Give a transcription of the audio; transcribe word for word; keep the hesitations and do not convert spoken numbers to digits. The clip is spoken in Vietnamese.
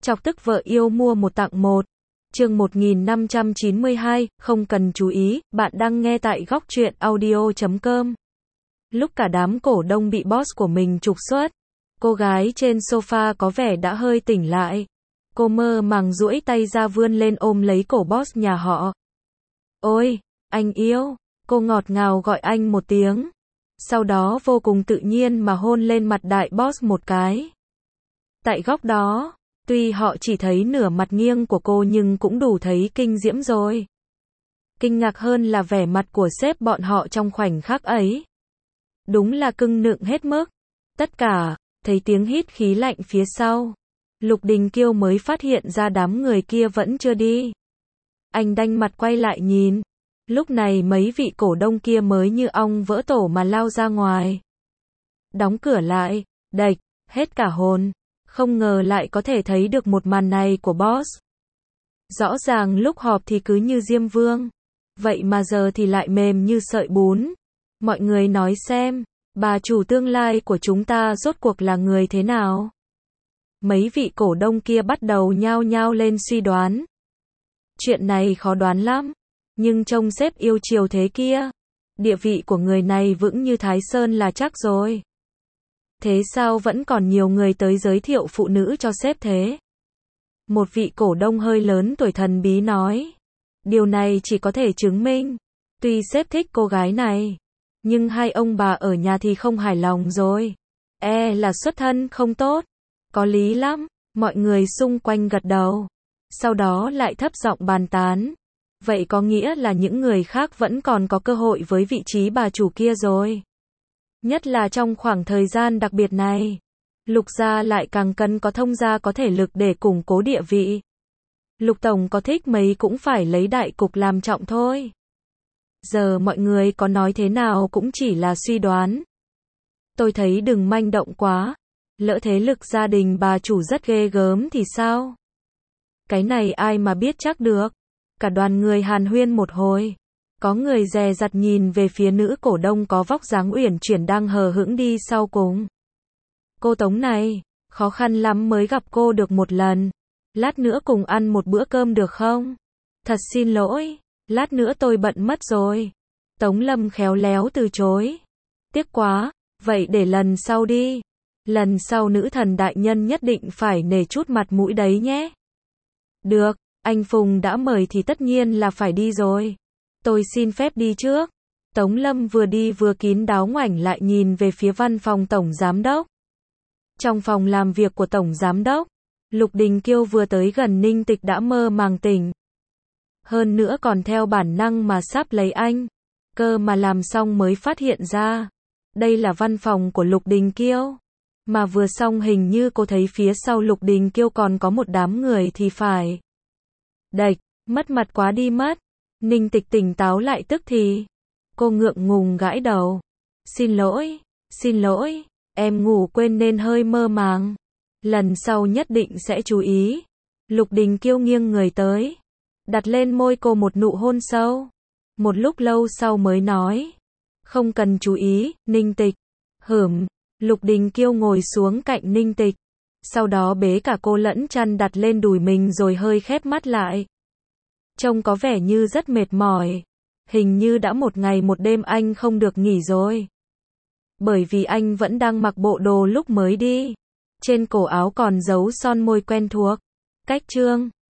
Chọc tức vợ yêu mua một tặng một. Chương một nghìn năm trăm chín mươi hai, không cần chú ý, bạn đang nghe tại góc truyện audio chấm com. Lúc cả đám cổ đông bị boss của mình trục xuất, cô gái trên sofa có vẻ đã hơi tỉnh lại. Cô mơ màng duỗi tay ra vươn lên ôm lấy cổ boss nhà họ. Ôi, anh yêu, cô ngọt ngào gọi anh một tiếng. Sau đó vô cùng tự nhiên mà hôn lên mặt đại boss một cái. Tại góc đó, tuy họ chỉ thấy nửa mặt nghiêng của cô nhưng cũng đủ thấy kinh diễm rồi. Kinh ngạc hơn là vẻ mặt của sếp bọn họ trong khoảnh khắc ấy. Đúng là cưng nựng hết mức. Tất cả, thấy tiếng hít khí lạnh phía sau. Lục Đình Kiêu mới phát hiện ra đám người kia vẫn chưa đi. Anh đanh mặt quay lại nhìn. Lúc này mấy vị cổ đông kia mới như ong vỡ tổ mà lao ra ngoài. Đóng cửa lại, đạch, hết cả hồn. Không ngờ lại có thể thấy được một màn này của boss. Rõ ràng lúc họp thì cứ như Diêm Vương. Vậy mà giờ thì lại mềm như sợi bún. Mọi người nói xem, bà chủ tương lai của chúng ta rốt cuộc là người thế nào? Mấy vị cổ đông kia bắt đầu nhao nhao lên suy đoán. Chuyện này khó đoán lắm. Nhưng trông sếp yêu chiều thế kia. Địa vị của người này vững như Thái Sơn là chắc rồi. Thế sao vẫn còn nhiều người tới giới thiệu phụ nữ cho sếp thế? Một vị cổ đông hơi lớn tuổi thần bí nói. Điều này chỉ có thể chứng minh. Tuy sếp thích cô gái này. Nhưng hai ông bà ở nhà thì không hài lòng rồi. E là xuất thân không tốt. Có lý lắm. Mọi người xung quanh gật đầu. Sau đó lại thấp giọng bàn tán. Vậy có nghĩa là những người khác vẫn còn có cơ hội với vị trí bà chủ kia rồi. Nhất là trong khoảng thời gian đặc biệt này. Lục gia lại càng cần có thông gia có thể lực để củng cố địa vị. Lục tổng có thích mấy cũng phải lấy đại cục làm trọng thôi. Giờ mọi người có nói thế nào cũng chỉ là suy đoán. Tôi thấy đừng manh động quá. Lỡ thế lực gia đình bà chủ rất ghê gớm thì sao? Cái này ai mà biết chắc được. Cả đoàn người hàn huyên một hồi. Có người dè dặt nhìn về phía nữ cổ đông có vóc dáng uyển chuyển đang hờ hững đi sau cùng. Cô Tống này, khó khăn lắm mới gặp cô được một lần. Lát nữa cùng ăn một bữa cơm được không? Thật xin lỗi, lát nữa tôi bận mất rồi. Tống Lâm khéo léo từ chối. Tiếc quá, vậy để lần sau đi. Lần sau nữ thần đại nhân nhất định phải nể chút mặt mũi đấy nhé. Được, anh Phùng đã mời thì tất nhiên là phải đi rồi. Tôi xin phép đi trước. Tống Lâm vừa đi vừa kín đáo ngoảnh lại nhìn về phía văn phòng Tổng Giám Đốc. Trong phòng làm việc của Tổng Giám Đốc, Lục Đình Kiêu vừa tới gần Ninh Tịch đã mơ màng tỉnh. Hơn nữa còn theo bản năng mà sắp lấy anh. Cơ mà làm xong mới phát hiện ra. Đây là văn phòng của Lục Đình Kiêu. Mà vừa xong hình như cô thấy phía sau Lục Đình Kiêu còn có một đám người thì phải. Đạch, mất mặt quá đi mất. Ninh Tịch tỉnh táo lại tức thì. Cô ngượng ngùng gãi đầu. Xin lỗi, xin lỗi, em ngủ quên nên hơi mơ màng. Lần sau nhất định sẽ chú ý. Lục Đình Kiêu nghiêng người tới. Đặt lên môi cô một nụ hôn sâu. Một lúc lâu sau mới nói. Không cần chú ý, Ninh Tịch. Hửm, Lục Đình Kiêu ngồi xuống cạnh Ninh Tịch. Sau đó bế cả cô lẫn chăn đặt lên đùi mình rồi hơi khép mắt lại. Trông có vẻ như rất mệt mỏi. Hình như đã một ngày một đêm anh không được nghỉ rồi. Bởi vì anh vẫn đang mặc bộ đồ lúc mới đi. Trên cổ áo còn dấu son môi quen thuộc. Cách trương,